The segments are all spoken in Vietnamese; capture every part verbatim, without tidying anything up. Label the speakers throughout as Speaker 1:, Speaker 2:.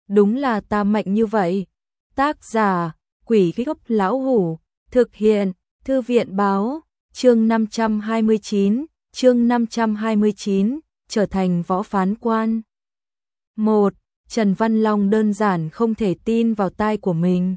Speaker 1: đúng là ta mạnh như vậy. Tác giả, Quỷ Gốc Lão Hủ, thực hiện, Thư viện báo, chương năm trăm hai mươi chín, chương năm trăm hai mươi chín, trở thành võ phán quan. một. Trần Văn Long đơn giản không thể tin vào tai của mình.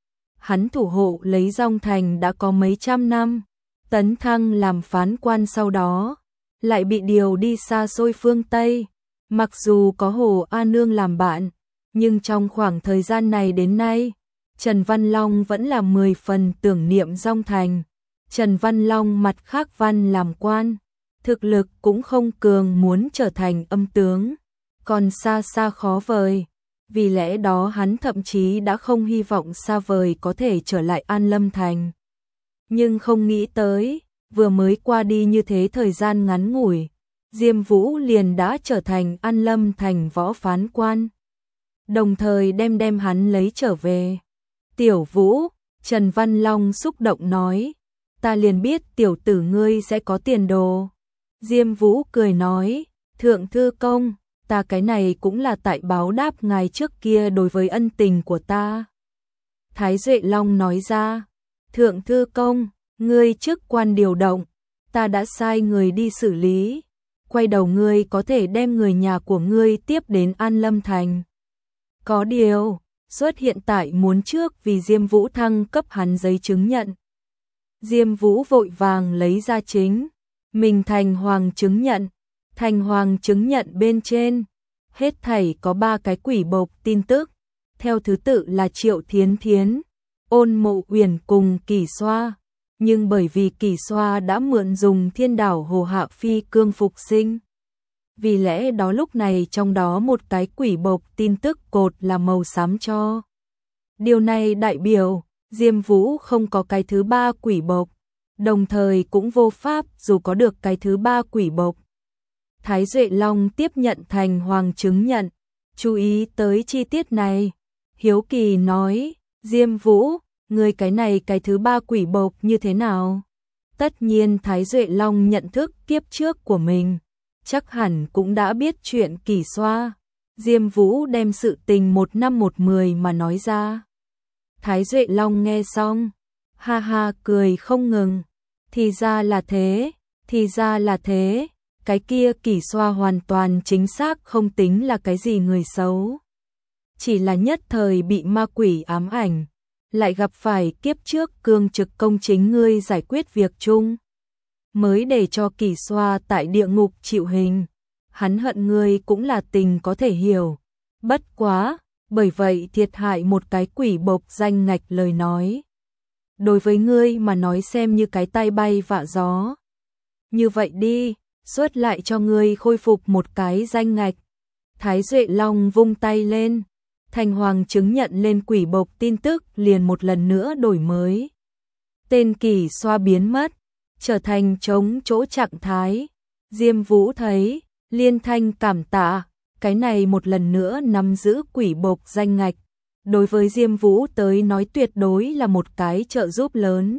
Speaker 1: Hắn thủ hộ lấy Dong Thành đã có mấy trăm năm, tấn thăng làm phán quan sau đó, lại bị điều đi xa xôi phương Tây. Mặc dù có Hồ A Nương làm bạn, nhưng trong khoảng thời gian này đến nay, Trần Văn Long vẫn là mười phần tưởng niệm Dong Thành. Trần Văn Long mặt khác văn làm quan, thực lực cũng không cường, muốn trở thành âm tướng, còn xa xa khó vời. Vì lẽ đó hắn thậm chí đã không hy vọng xa vời có thể trở lại An Lâm Thành. Nhưng không nghĩ tới, vừa mới qua đi như thế thời gian ngắn ngủi, Diêm Vũ liền đã trở thành An Lâm Thành võ phán quan, đồng thời đem đem hắn lấy trở về. Tiểu Vũ, Trần Văn Long xúc động nói, ta liền biết tiểu tử ngươi sẽ có tiền đồ. Diêm Vũ cười nói, thượng thư công, ta cái này cũng là tại báo đáp ngài trước kia đối với ân tình của ta. Thái Duệ Long nói ra, thượng thư công, ngươi chức quan điều động, ta đã sai người đi xử lý, quay đầu ngươi có thể đem người nhà của ngươi tiếp đến An Lâm Thành. Có điều, suất hiện tại muốn trước vì Diêm Vũ thăng cấp hắn giấy chứng nhận. Diêm Vũ vội vàng lấy ra chính mình thành hoàng chứng nhận. Thành hoàng chứng nhận bên trên, hết thảy có ba cái quỷ bộc tin tức, theo thứ tự là Triệu Thiến Thiến, Ôn Mộ Uyển cùng Kỷ Xoa, nhưng bởi vì Kỷ Xoa đã mượn dùng thiên đảo Hồ Hạ Phi cương phục sinh. Vì lẽ đó lúc này trong đó một cái quỷ bộc tin tức cột là màu xám cho. Điều này đại biểu, Diêm Vũ không có cái thứ ba quỷ bộc, đồng thời cũng vô pháp dù có được cái thứ ba quỷ bộc. Thái Duệ Long tiếp nhận thành hoàng chứng nhận, chú ý tới chi tiết này. Hiếu kỳ nói, Diêm Vũ, người cái này cái thứ ba quỷ bộc như thế nào? Tất nhiên Thái Duệ Long nhận thức kiếp trước của mình, chắc hẳn cũng đã biết chuyện Kỷ Xoa. Diêm Vũ đem sự tình một năm một mười mà nói ra. Thái Duệ Long nghe xong, ha ha cười không ngừng. Thì ra là thế, thì ra là thế. Cái kia Kỷ Xoa hoàn toàn chính xác không tính là cái gì người xấu. Chỉ là nhất thời bị ma quỷ ám ảnh, lại gặp phải kiếp trước cương trực công chính ngươi giải quyết việc chung, mới để cho Kỷ Xoa tại địa ngục chịu hình. Hắn hận ngươi cũng là tình có thể hiểu. Bất quá, bởi vậy thiệt hại một cái quỷ bộc danh ngạch lời nói. Đối với ngươi mà nói xem như cái tai bay vạ gió. Như vậy đi, xuất lại cho ngươi khôi phục một cái danh ngạch. Thái Duệ Long vung tay lên, thành hoàng chứng nhận lên quỷ bộc tin tức liền một lần nữa đổi mới. Tên Kỷ Xoa biến mất, trở thành trống chỗ trạng thái. Diêm Vũ thấy, liên thanh cảm tạ, cái này một lần nữa nắm giữ quỷ bộc danh ngạch. Đối với Diêm Vũ tới nói tuyệt đối là một cái trợ giúp lớn.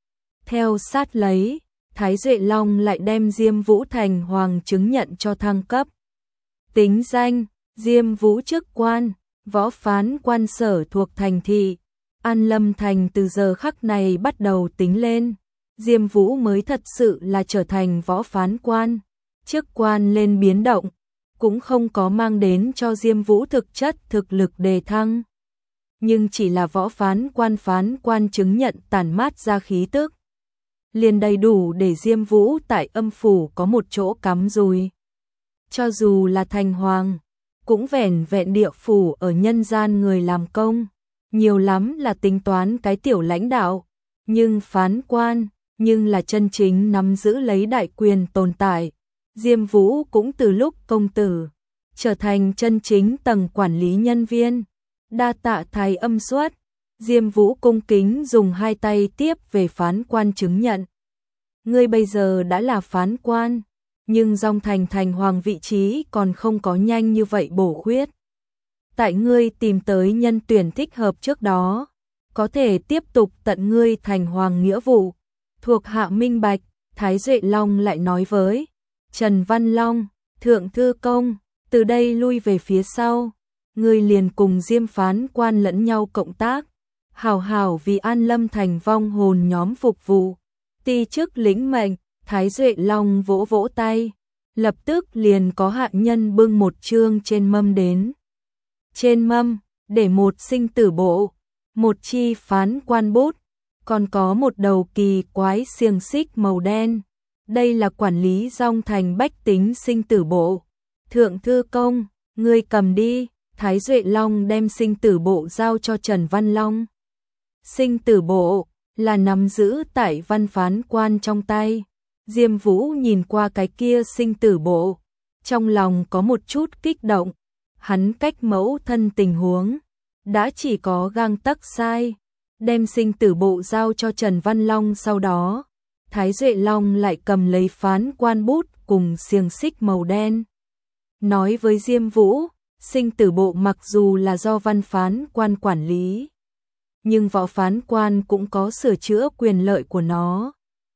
Speaker 1: Theo sát lấy, Thái Duệ Long lại đem Diêm Vũ thành hoàng chứng nhận cho thăng cấp. Tính danh, Diêm Vũ chức quan, võ phán quan sở thuộc thành thị. An Lâm Thành từ giờ khắc này bắt đầu tính lên. Diêm Vũ mới thật sự là trở thành võ phán quan. Chức quan lên biến động, cũng không có mang đến cho Diêm Vũ thực chất thực lực đề thăng. Nhưng chỉ là võ phán quan phán quan chứng nhận tản mát ra khí tức, liền đầy đủ để Diêm Vũ tại âm phủ có một chỗ cắm rùi. Cho dù là thành hoàng, cũng vẻn vẹn địa phủ ở nhân gian người làm công, nhiều lắm là tính toán cái tiểu lãnh đạo, nhưng phán quan, nhưng là chân chính nắm giữ lấy đại quyền tồn tại. Diêm Vũ cũng từ lúc công tử, trở thành chân chính tầng quản lý nhân viên. Đa tạ thái âm xuất. Diêm Vũ cung kính dùng hai tay tiếp về phán quan chứng nhận. Ngươi bây giờ đã là phán quan, nhưng Dong Thành thành hoàng vị trí còn không có nhanh như vậy bổ khuyết. Tại ngươi tìm tới nhân tuyển thích hợp trước đó, có thể tiếp tục tận ngươi thành hoàng nghĩa vụ. Thuộc hạ minh bạch. Thái Duệ Long lại nói với Trần Văn Long, thượng thư công, từ đây lui về phía sau. ngươi liền cùng Diêm phán quan lẫn nhau cộng tác, hảo hảo vì An Lâm thành vong hồn nhóm phục vụ. Ti chức lĩnh mệnh, Thái Duệ Long vỗ vỗ tay, lập tức liền có hạ nhân bưng một chương trên mâm đến. Trên mâm, để một sinh tử bộ, một chi phán quan bút, còn có một đầu kỳ quái xiềng xích màu đen. Đây là quản lý Dong thành bách tính sinh tử bộ. Thượng thư công, ngươi cầm đi. Thái Duệ Long đem sinh tử bộ giao cho Trần Văn Long. Sinh tử bộ là nắm giữ tại văn phán quan trong tay. Diêm Vũ nhìn qua cái kia sinh tử bộ, trong lòng có một chút kích động. Hắn cách mẫu thân tình huống, đã chỉ có gang tấc sai. Đem sinh tử bộ giao cho Trần Văn Long sau đó, Thái Duệ Long lại cầm lấy phán quan bút cùng xiềng xích màu đen. Nói với Diêm Vũ, sinh tử bộ mặc dù là do văn phán quan quản lý, nhưng võ phán quan cũng có sửa chữa quyền lợi của nó.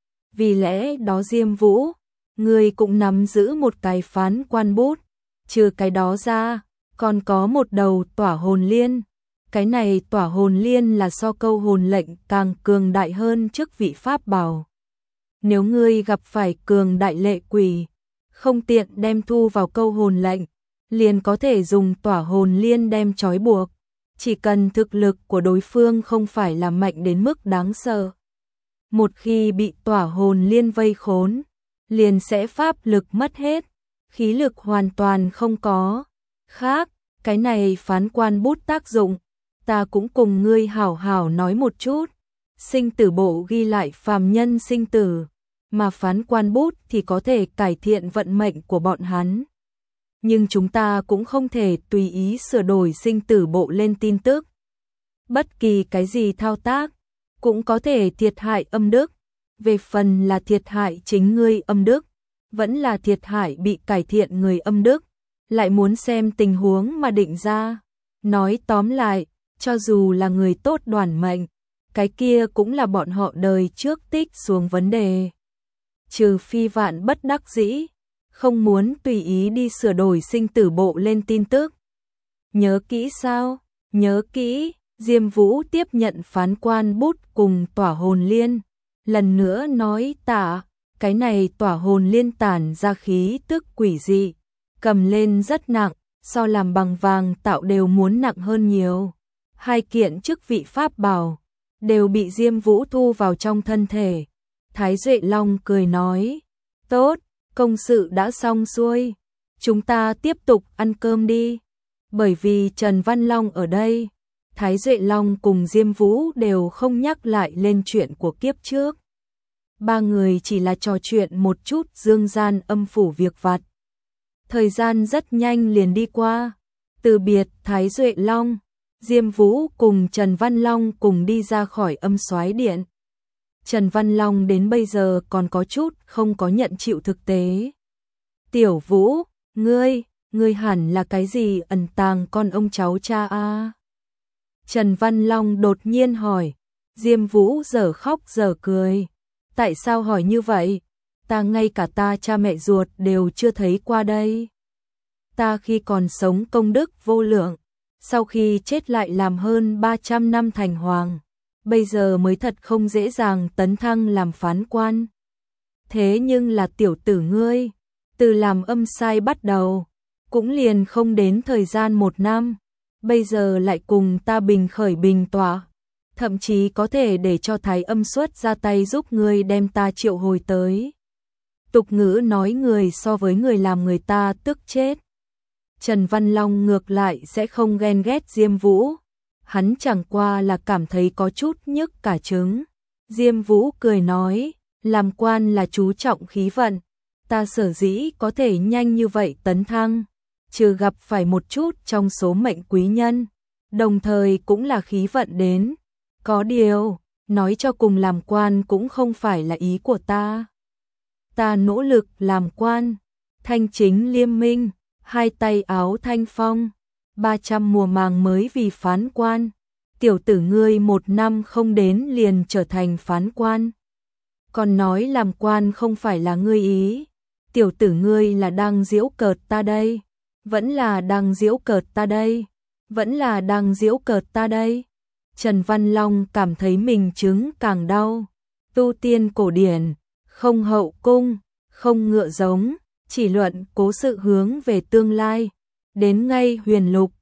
Speaker 1: Vì lẽ đó Diêm Vũ, người cũng nắm giữ một cái phán quan bút, trừ cái đó ra, còn có một đầu tỏa hồn liên. Cái này tỏa hồn liên là so câu hồn lệnh càng cường đại hơn chức vị pháp bảo. Nếu ngươi gặp phải cường đại lệ quỷ, không tiện đem thu vào câu hồn lệnh, liền có thể dùng tỏa hồn liên đem trói buộc. Chỉ cần thực lực của đối phương không phải là mạnh đến mức đáng sợ. Một khi bị tỏa hồn liên vây khốn, liền sẽ pháp lực mất hết, khí lực hoàn toàn không có. Khác, cái này phán quan bút tác dụng, ta cũng cùng ngươi hảo hảo nói một chút. Sinh tử bộ ghi lại phàm nhân sinh tử, mà phán quan bút thì có thể cải thiện vận mệnh của bọn hắn. Nhưng chúng ta cũng không thể tùy ý sửa đổi sinh tử bộ lên tin tức. Bất kỳ cái gì thao tác, cũng có thể thiệt hại âm đức. Về phần là thiệt hại chính ngươi âm đức, vẫn là thiệt hại bị cải thiện người âm đức, lại muốn xem tình huống mà định ra. Nói tóm lại, cho dù là người tốt đoản mệnh, cái kia cũng là bọn họ đời trước tích xuống vấn đề. Trừ phi vạn bất đắc dĩ, không muốn tùy ý đi sửa đổi sinh tử bộ lên tin tức. Nhớ kỹ sao? Nhớ kỹ. Diêm Vũ tiếp nhận phán quan bút cùng tỏa hồn liên. Lần nữa nói tạ, cái này tỏa hồn liên tản ra khí tức quỷ dị, cầm lên rất nặng, so làm bằng vàng tạo đều muốn nặng hơn nhiều. Hai kiện chức vị pháp bảo đều bị Diêm Vũ thu vào trong thân thể. Thái Duệ Long cười nói, tốt, công sự đã xong xuôi, chúng ta tiếp tục ăn cơm đi. Bởi vì Trần Văn Long ở đây, Thái Duệ Long cùng Diêm Vũ đều không nhắc lại lên chuyện của kiếp trước. Ba người chỉ là trò chuyện một chút dương gian âm phủ việc vặt. Thời gian rất nhanh liền đi qua. Từ biệt Thái Duệ Long, Diêm Vũ cùng Trần Văn Long cùng đi ra khỏi âm soái điện. Trần Văn Long đến bây giờ còn có chút không có nhận chịu thực tế. Tiểu Vũ, ngươi, ngươi hẳn là cái gì ẩn tàng con ông cháu cha a? Trần Văn Long đột nhiên hỏi. Diêm Vũ dở khóc dở cười. Tại sao hỏi như vậy? Ta ngay cả ta cha mẹ ruột đều chưa thấy qua đây. Ta khi còn sống công đức vô lượng, sau khi chết lại làm hơn ba trăm năm thành hoàng, bây giờ mới thật không dễ dàng tấn thăng làm phán quan. Thế nhưng là tiểu tử ngươi, từ làm âm sai bắt đầu, cũng liền không đến thời gian một năm, bây giờ lại cùng ta bình khởi bình tọa, thậm chí có thể để cho Thái Âm Xuất ra tay giúp ngươi đem ta triệu hồi tới. Tục ngữ nói người so với người làm người ta tức chết. Trần Văn Long ngược lại sẽ không ghen ghét Diêm Vũ, hắn chẳng qua là cảm thấy có chút nhức cả trứng. Diêm Vũ cười nói, làm quan là chú trọng khí vận, ta sở dĩ có thể nhanh như vậy tấn thăng, trừ gặp phải một chút trong số mệnh quý nhân, đồng thời cũng là khí vận đến. Có điều, nói cho cùng làm quan cũng không phải là ý của ta. Ta nỗ lực làm quan, thanh chính liêm minh, hai tay áo thanh phong, ba trăm mùa màng mới vì phán quan. Tiểu tử ngươi một năm không đến liền trở thành phán quan. Còn nói làm quan không phải là ngươi ý. Tiểu tử ngươi là đang giễu cợt ta đây, vẫn là đang giễu cợt ta đây. vẫn là đang giễu cợt ta đây. Trần Văn Long cảm thấy mình trứng càng đau. Tu tiên cổ điển, không hậu cung, không ngựa giống, chỉ luận cố sự hướng về tương lai. Đến ngay huyền lục,